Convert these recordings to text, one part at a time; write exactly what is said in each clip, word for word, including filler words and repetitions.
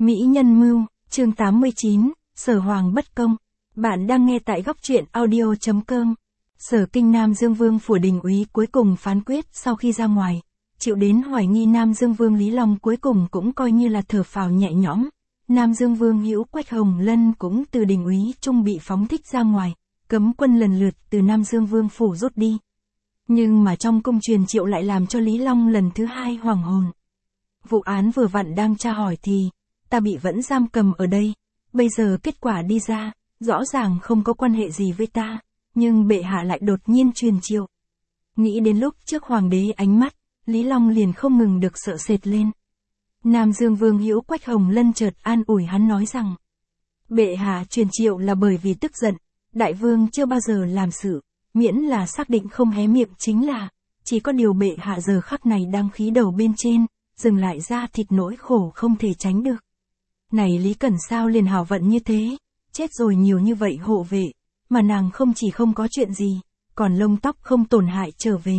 Mỹ nhân mưu, chương tám mươi chín, Sở Hoàng bất công. Bạn đang nghe tại góc truyện audio chấm com. Sở Kinh Nam Dương Vương phủ Đình úy cuối cùng phán quyết sau khi ra ngoài. Chịu đến hoài nghi Nam Dương Vương Lý Long cuối cùng cũng coi như là thở phào nhẹ nhõm. Nam Dương Vương Hữu Quách Hồng Lân cũng từ Đình úy trung bị phóng thích ra ngoài, cấm quân lần lượt từ Nam Dương Vương phủ rút đi. Nhưng mà trong cung truyền triệu lại làm cho Lý Long lần thứ hai hoàng hồn. Vụ án vừa vặn đang tra hỏi thì, ta bị vẫn giam cầm ở đây, bây giờ kết quả đi ra, rõ ràng không có quan hệ gì với ta, nhưng bệ hạ lại đột nhiên truyền triệu. Nghĩ đến lúc trước hoàng đế ánh mắt, Lý Long liền không ngừng được sợ sệt lên. Nam Dương Vương Hữu Quách Hồng Lân chợt an ủi hắn nói rằng, bệ hạ truyền triệu là bởi vì tức giận, đại vương chưa bao giờ làm sự, miễn là xác định không hé miệng chính là, chỉ có điều bệ hạ giờ khắc này đang khí đầu bên trên, dừng lại ra thịt nỗi khổ không thể tránh được. Này Lý Cẩn sao liền hảo vận như thế, chết rồi nhiều như vậy hộ vệ, mà nàng không chỉ không có chuyện gì, còn lông tóc không tổn hại trở về.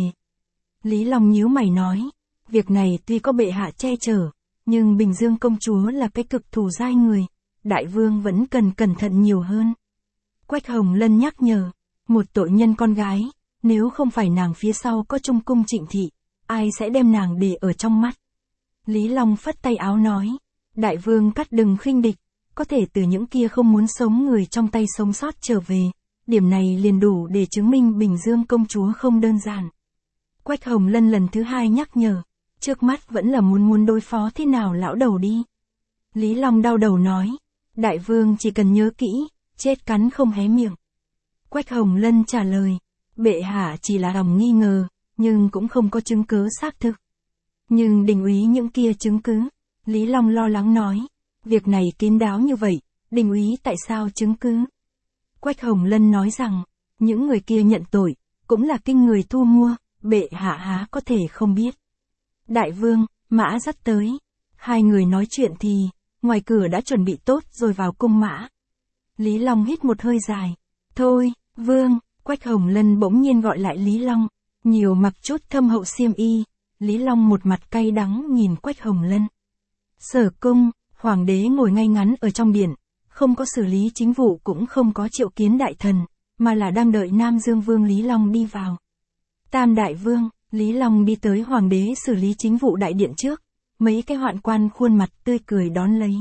Lý Long nhíu mày nói, việc này tuy có bệ hạ che chở, nhưng Bình Dương công chúa là cái cực thù giai người, đại vương vẫn cần cẩn thận nhiều hơn. Quách Hồng Lân nhắc nhở, một tội nhân con gái, nếu không phải nàng phía sau có trung cung Trịnh thị, ai sẽ đem nàng để ở trong mắt. Lý Long phất tay áo nói, đại vương cắt đừng khinh địch, có thể từ những kia không muốn sống người trong tay sống sót trở về, điểm này liền đủ để chứng minh Bình Dương công chúa không đơn giản. Quách Hồng Lân lần thứ hai nhắc nhở, trước mắt vẫn là muốn muốn đối phó thế nào lão đầu đi. Lý Long đau đầu nói, đại vương chỉ cần nhớ kỹ, chết cắn không hé miệng. Quách Hồng Lân trả lời, bệ hạ chỉ là lòng nghi ngờ, nhưng cũng không có chứng cứ xác thực. Nhưng Đình úy những kia chứng cứ, Lý Long lo lắng nói, việc này kín đáo như vậy, Đình úy tại sao chứng cứ? Quách Hồng Lân nói rằng, những người kia nhận tội, cũng là kinh người thu mua, bệ hạ há có thể không biết. Đại vương, mã dắt tới, hai người nói chuyện thì, ngoài cửa đã chuẩn bị tốt rồi vào cung mã. Lý Long hít một hơi dài, thôi, vương, Quách Hồng Lân bỗng nhiên gọi lại Lý Long, nhiều mặc chút thâm hậu xiêm y. Lý Long một mặt cay đắng nhìn Quách Hồng Lân. Sở cung, hoàng đế ngồi ngay ngắn ở trong điện, không có xử lý chính vụ cũng không có triệu kiến đại thần, mà là đang đợi Nam Dương Vương Lý Long đi vào. Tam đại vương, Lý Long đi tới hoàng đế xử lý chính vụ đại điện trước, mấy cái hoạn quan khuôn mặt tươi cười đón lấy.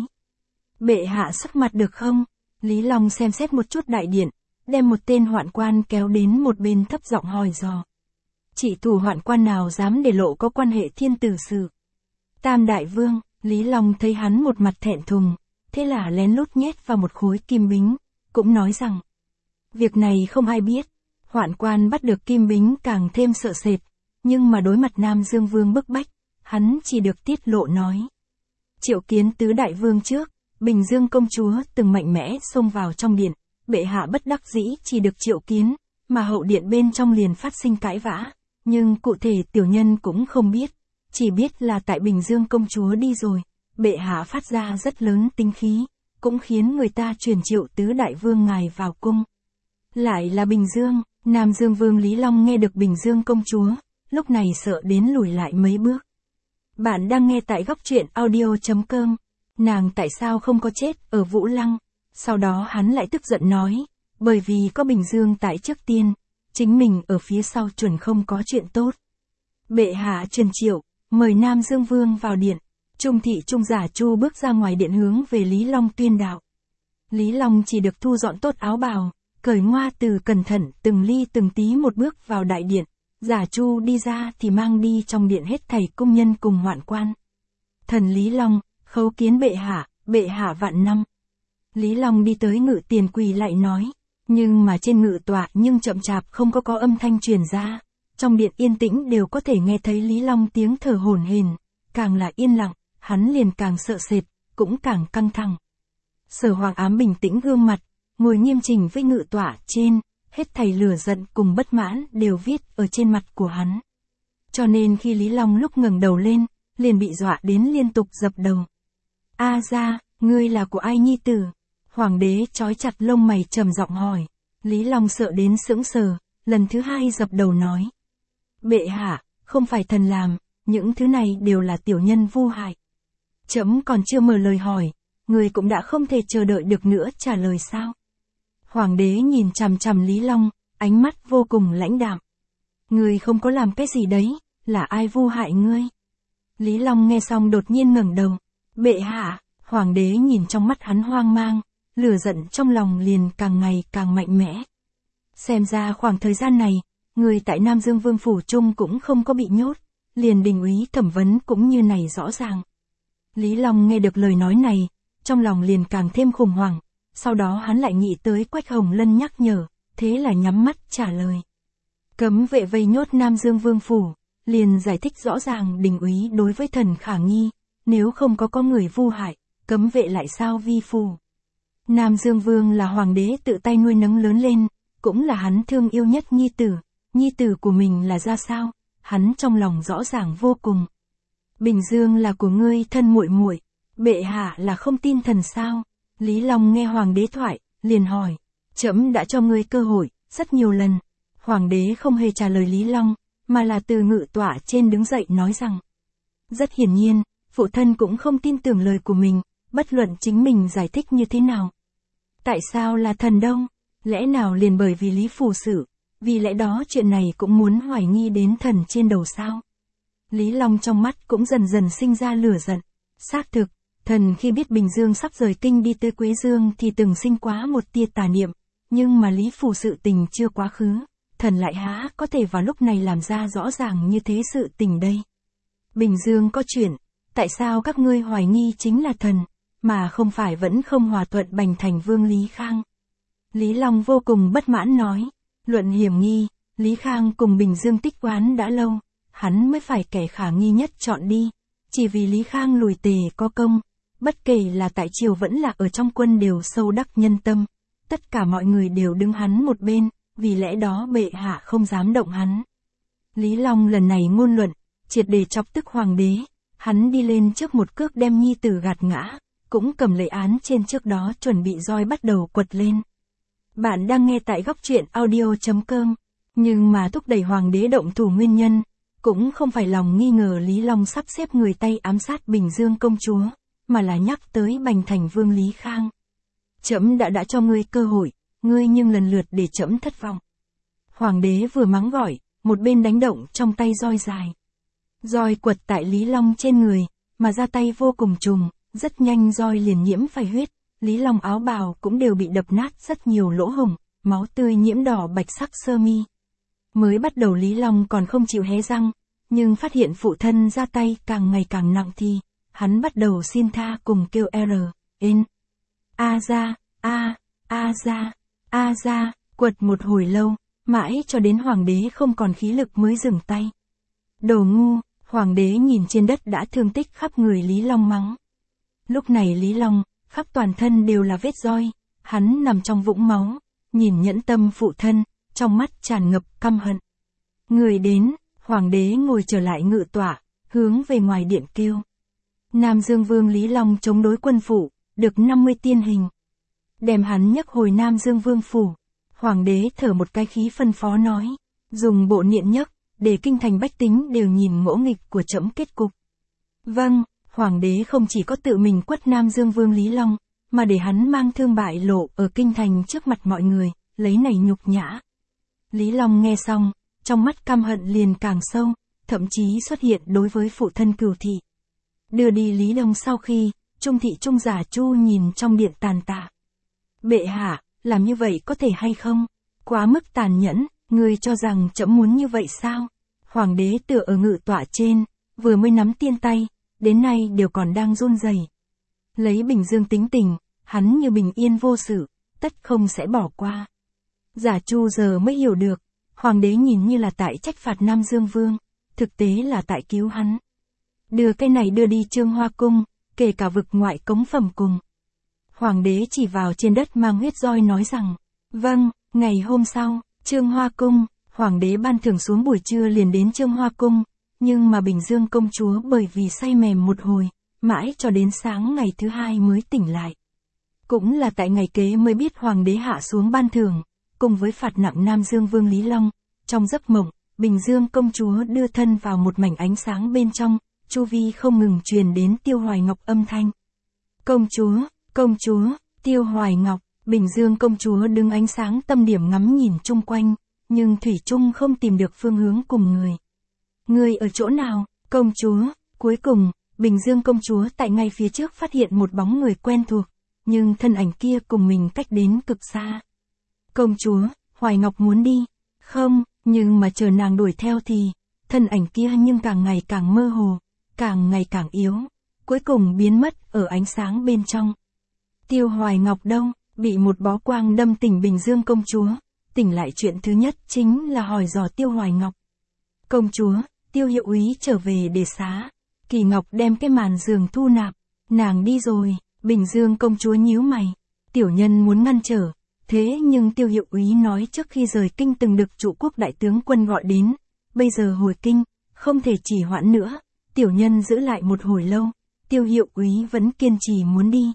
Bệ hạ sắc mặt được không? Lý Long xem xét một chút đại điện, đem một tên hoạn quan kéo đến một bên thấp giọng hỏi dò. Chỉ thủ hoạn quan nào dám để lộ có quan hệ thiên tử sự. Tam đại vương, Lý Long thấy hắn một mặt thẹn thùng, thế là lén lút nhét vào một khối kim bính, cũng nói rằng, việc này không ai biết. Hoạn quan bắt được kim bính càng thêm sợ sệt, nhưng mà đối mặt Nam Dương Vương bức bách, hắn chỉ được tiết lộ nói. Triệu kiến tứ đại vương trước, Bình Dương công chúa từng mạnh mẽ xông vào trong điện, bệ hạ bất đắc dĩ chỉ được triệu kiến, mà hậu điện bên trong liền phát sinh cãi vã. Nhưng cụ thể tiểu nhân cũng không biết, chỉ biết là tại Bình Dương công chúa đi rồi, bệ hạ phát ra rất lớn tinh khí, cũng khiến người ta truyền triệu tứ đại vương ngài vào cung. Lại là Bình Dương, Nam Dương Vương Lý Long nghe được Bình Dương công chúa, lúc này sợ đến lùi lại mấy bước. Bạn đang nghe tại góc truyện audio chấm com, nàng tại sao không có chết ở Vũ Lăng, sau đó hắn lại tức giận nói, bởi vì có Bình Dương tại trước tiên. Chính mình ở phía sau chuẩn không có chuyện tốt. Bệ hạ truyền triệu, mời Nam Dương Vương vào điện. Trung thị trung giả Chu bước ra ngoài điện hướng về Lý Long tuyên đạo. Lý Long chỉ được thu dọn tốt áo bào, cởi ngoa từ cẩn thận từng ly từng tí một bước vào đại điện. Giả Chu đi ra thì mang đi trong điện hết thảy cung nhân cùng hoạn quan. Thần Lý Long, khấu kiến bệ hạ, bệ hạ vạn năm. Lý Long đi tới ngự tiền quỳ lại nói. Nhưng mà trên ngự tọa nhưng chậm chạp không có có âm thanh truyền ra, trong điện yên tĩnh đều có thể nghe thấy Lý Long tiếng thở hổn hển, càng là yên lặng, hắn liền càng sợ sệt, cũng càng căng thẳng. Sở Hoàng Ám bình tĩnh gương mặt, ngồi nghiêm chỉnh với ngự tọa trên, hết thảy lửa giận cùng bất mãn đều viết ở trên mặt của hắn. Cho nên khi Lý Long lúc ngẩng đầu lên, liền bị dọa đến liên tục dập đầu. A gia, ngươi là của ai nhi tử? Hoàng đế trói chặt lông mày trầm giọng hỏi. Lý Long sợ đến sững sờ, lần thứ hai dập đầu nói. Bệ hạ, không phải thần làm, những thứ này đều là tiểu nhân vu hại. Trẫm còn chưa mở lời hỏi, người cũng đã không thể chờ đợi được nữa trả lời sao? Hoàng đế nhìn chằm chằm Lý Long, ánh mắt vô cùng lãnh đạm. Ngươi không có làm cái gì đấy, là ai vu hại ngươi? Lý Long nghe xong đột nhiên ngẩng đầu. Bệ hạ, hoàng đế nhìn trong mắt hắn hoang mang, lửa giận trong lòng liền càng ngày càng mạnh mẽ. Xem ra khoảng thời gian này, người tại Nam Dương Vương Phủ Trung cũng không có bị nhốt, liền đình úy thẩm vấn cũng như này rõ ràng. Lý Long nghe được lời nói này, trong lòng liền càng thêm khủng hoảng, sau đó hắn lại nghĩ tới Quách Hồng Lân nhắc nhở, thế là nhắm mắt trả lời. Cấm vệ vây nhốt Nam Dương Vương Phủ, liền giải thích rõ ràng đình úy đối với thần khả nghi, nếu không có có người vu hại, cấm vệ lại sao vi phù. Nam Dương Vương là hoàng đế tự tay nuôi nấng lớn lên, cũng là hắn thương yêu nhất nhi tử, nhi tử của mình là ra sao, hắn trong lòng rõ ràng vô cùng. Bình Dương là của ngươi thân muội muội, bệ hạ là không tin thần sao? Lý Long nghe hoàng đế thoại, liền hỏi, trẫm đã cho ngươi cơ hội, rất nhiều lần. Hoàng đế không hề trả lời Lý Long, mà là từ ngự tọa trên đứng dậy nói rằng. Rất hiển nhiên, phụ thân cũng không tin tưởng lời của mình, bất luận chính mình giải thích như thế nào. Tại sao là thần đông? Lẽ nào liền bởi vì Lý Phủ Sự, vì lẽ đó chuyện này cũng muốn hoài nghi đến thần trên đầu sao? Lý Long trong mắt cũng dần dần sinh ra lửa giận. Xác thực, thần khi biết Bình Dương sắp rời kinh đi tới Quế Dương thì từng sinh quá một tia tà niệm, nhưng mà Lý Phủ Sự tình chưa quá khứ, thần lại há có thể vào lúc này làm ra rõ ràng như thế sự tình đây. Bình Dương có chuyện, tại sao các ngươi hoài nghi chính là thần, mà không phải vẫn không hòa thuận bành thành Vương Lý Khang? Lý Long vô cùng bất mãn nói, luận hiểm nghi, Lý Khang cùng Bình Dương tích oán đã lâu, hắn mới phải kẻ khả nghi nhất chọn đi, chỉ vì Lý Khang lùi tề có công, bất kể là tại triều vẫn là ở trong quân đều sâu đắc nhân tâm, tất cả mọi người đều đứng hắn một bên, vì lẽ đó bệ hạ không dám động hắn. Lý Long lần này ngôn luận, triệt để chọc tức hoàng đế, hắn đi lên trước một cước đem nhi tử gạt ngã, cũng cầm lấy án trên trước đó chuẩn bị roi bắt đầu quật lên. Bạn đang nghe tại góc truyện audio chấm com, nhưng mà thúc đẩy hoàng đế động thủ nguyên nhân, cũng không phải lòng nghi ngờ Lý Long sắp xếp người Tây ám sát Bình Dương công chúa, mà là nhắc tới bành thành Vương Lý Khang. Trẫm đã đã cho ngươi cơ hội, ngươi nhưng lần lượt để trẫm thất vọng. Hoàng đế vừa mắng gọi, một bên đánh động trong tay roi dài. Roi quật tại Lý Long trên người, mà ra tay vô cùng trùng, rất nhanh roi liền nhiễm phải huyết, Lý Long áo bào cũng đều bị đập nát rất nhiều lỗ hổng, máu tươi nhiễm đỏ bạch sắc sơ mi. Mới bắt đầu Lý Long còn không chịu hé răng, nhưng phát hiện phụ thân ra tay càng ngày càng nặng thì, hắn bắt đầu xin tha cùng kêu R, N, A ra, A, A ra, A ra, quật một hồi lâu, mãi cho đến hoàng đế không còn khí lực mới dừng tay. Đồ ngu, hoàng đế nhìn trên đất đã thương tích khắp người Lý Long mắng. Lúc này Lý Long, khắp toàn thân đều là vết roi, hắn nằm trong vũng máu, nhìn nhẫn tâm phụ thân, trong mắt tràn ngập căm hận. Người đến, hoàng đế ngồi trở lại ngự tọa, hướng về ngoài điện kêu. Nam Dương Vương Lý Long chống đối quân phủ, được năm mươi tiên hình. Đem hắn nhấc hồi Nam Dương Vương phủ. Hoàng đế thở một cái khí phân phó nói, dùng bộ niệm nhấc, để kinh thành bách tính đều nhìn ngỗ nghịch của trẫm kết cục. Vâng, hoàng đế không chỉ có tự mình quất Nam Dương Vương Lý Long, mà để hắn mang thương bại lộ ở kinh thành trước mặt mọi người, lấy này nhục nhã. Lý Long nghe xong, trong mắt căm hận liền càng sâu, thậm chí xuất hiện đối với phụ thân Cửu Thị. Đưa đi Lý Long sau khi, Trung Thị Trung Giả Chu nhìn trong điện tàn tạ. Bệ hạ, làm như vậy có thể hay không? Quá mức tàn nhẫn, người cho rằng trẫm muốn như vậy sao? Hoàng đế tựa ở ngự tọa trên, vừa mới nắm tiên tay, đến nay đều còn đang run rẩy. Lấy Bình Dương tính tình, hắn như bình yên vô sự, tất không sẽ bỏ qua. Giả Chu giờ mới hiểu được, hoàng đế nhìn như là tại trách phạt Nam Dương Vương, thực tế là tại cứu hắn. Đưa cái này đưa đi Trương Hoa Cung, kể cả vực ngoại cống phẩm cùng. Hoàng đế chỉ vào trên đất mang huyết roi nói rằng, vâng, ngày hôm sau, Trương Hoa Cung, hoàng đế ban thưởng xuống buổi trưa liền đến Trương Hoa Cung, nhưng mà Bình Dương công chúa bởi vì say mềm một hồi, mãi cho đến sáng ngày thứ hai mới tỉnh lại. Cũng là tại ngày kế mới biết hoàng đế hạ xuống ban thưởng, cùng với phạt nặng Nam Dương Vương Lý Long, trong giấc mộng, Bình Dương công chúa đưa thân vào một mảnh ánh sáng bên trong, chu vi không ngừng truyền đến Tiêu Hoài Ngọc âm thanh. Công chúa, Công chúa, Tiêu Hoài Ngọc, Bình Dương công chúa đứng ánh sáng tâm điểm ngắm nhìn chung quanh, nhưng thủy chung không tìm được phương hướng cùng người. Người ở chỗ nào, công chúa? Cuối cùng, Bình Dương công chúa tại ngay phía trước phát hiện một bóng người quen thuộc, nhưng thân ảnh kia cùng mình cách đến cực xa. Công chúa, Hoài Ngọc muốn đi. Không, nhưng mà chờ nàng đuổi theo thì, thân ảnh kia nhưng càng ngày càng mơ hồ, càng ngày càng yếu, cuối cùng biến mất ở ánh sáng bên trong. Tiêu Hoài Ngọc đâu, bị một bó quang đâm tỉnh Bình Dương công chúa, tỉnh lại chuyện thứ nhất chính là hỏi dò Tiêu Hoài Ngọc. Công chúa, Tiêu hiệu úy trở về để xá. Kỳ Ngọc đem cái màn giường thu nạp, nàng đi rồi. Bình Dương công chúa nhíu mày, tiểu nhân muốn ngăn trở, thế nhưng Tiêu hiệu úy nói trước khi rời kinh từng được trụ quốc đại tướng quân gọi đến, bây giờ hồi kinh, không thể trì hoãn nữa, tiểu nhân giữ lại một hồi lâu, Tiêu hiệu úy vẫn kiên trì muốn đi.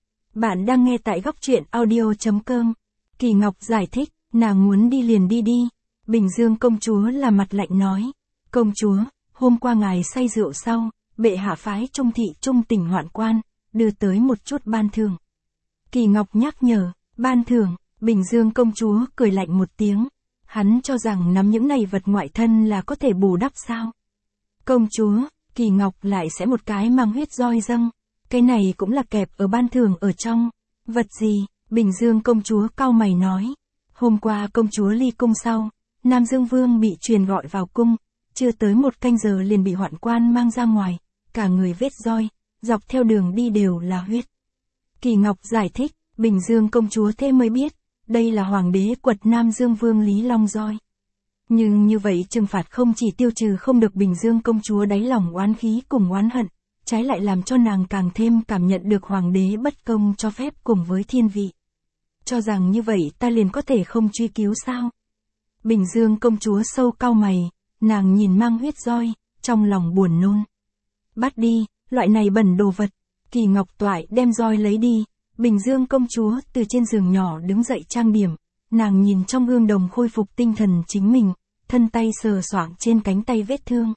Bạn đang nghe tại góc truyện audio chấm com. Kỳ Ngọc giải thích, nàng muốn đi liền đi đi. Bình Dương công chúa là mặt lạnh nói, công chúa, hôm qua ngài say rượu sau, bệ hạ phái Trung thị Trung tỉnh hoạn quan, đưa tới một chút ban thưởng. Kỳ Ngọc nhắc nhở, ban thưởng, Bình Dương công chúa cười lạnh một tiếng, hắn cho rằng nắm những này vật ngoại thân là có thể bù đắp sao. Công chúa, Kỳ Ngọc lại sẽ một cái mang huyết roi dâng, cái này cũng là kẹp ở ban thưởng ở trong. Vật gì? Bình Dương công chúa cau mày nói, hôm qua công chúa ly cung sau, Nam Dương Vương bị truyền gọi vào cung, chưa tới một canh giờ liền bị hoạn quan mang ra ngoài, cả người vết roi, dọc theo đường đi đều là huyết. Kỳ Ngọc giải thích, Bình Dương công chúa thế mới biết, đây là hoàng đế quật Nam Dương Vương Lý Long roi. Nhưng như vậy trừng phạt không chỉ tiêu trừ không được Bình Dương công chúa đáy lòng oán khí cùng oán hận, trái lại làm cho nàng càng thêm cảm nhận được hoàng đế bất công cho phép cùng với thiên vị. Cho rằng như vậy ta liền có thể không truy cứu sao? Bình Dương công chúa sâu cau mày, nàng nhìn mang huyết roi, trong lòng buồn nôn. Bắt đi, loại này bẩn đồ vật. Kỳ Ngọc toại đem roi lấy đi, Bình Dương công chúa từ trên giường nhỏ đứng dậy trang điểm, nàng nhìn trong gương đồng khôi phục tinh thần chính mình, thân tay sờ soạng trên cánh tay vết thương.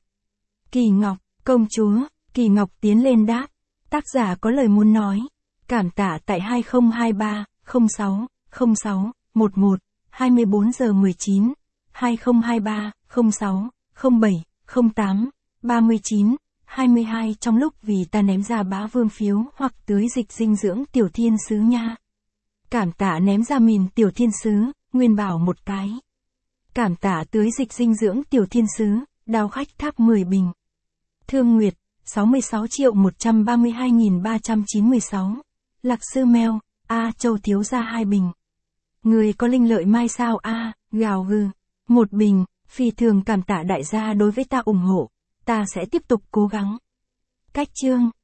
Kỳ Ngọc, công chúa, Kỳ Ngọc tiến lên đáp, tác giả có lời muốn nói, cảm tạ tại hai không hai ba không sáu không sáu một một hai mươi bốn giờ mười chín, hai không hai ba không sáu không bảy không tám ba mươi chín hai mươi hai trong lúc vì ta ném ra bá vương phiếu hoặc tưới dịch dinh dưỡng tiểu thiên sứ nha. Cảm tạ ném ra mìn tiểu thiên sứ, Nguyên Bảo một cái. Cảm tạ tưới dịch dinh dưỡng tiểu thiên sứ, Đào Khách Tháp mười bình. Thương Nguyệt, sáu mươi sáu triệu một trăm ba mươi hai nghìn ba trăm chín mươi sáu. Lạc Sư Mèo, A Châu thiếu ra hai bình. Người có linh lợi mai sao A, gào gừ, một bình, phi thường cảm tạ đại gia đối với ta ủng hộ, ta sẽ tiếp tục cố gắng. Cách chương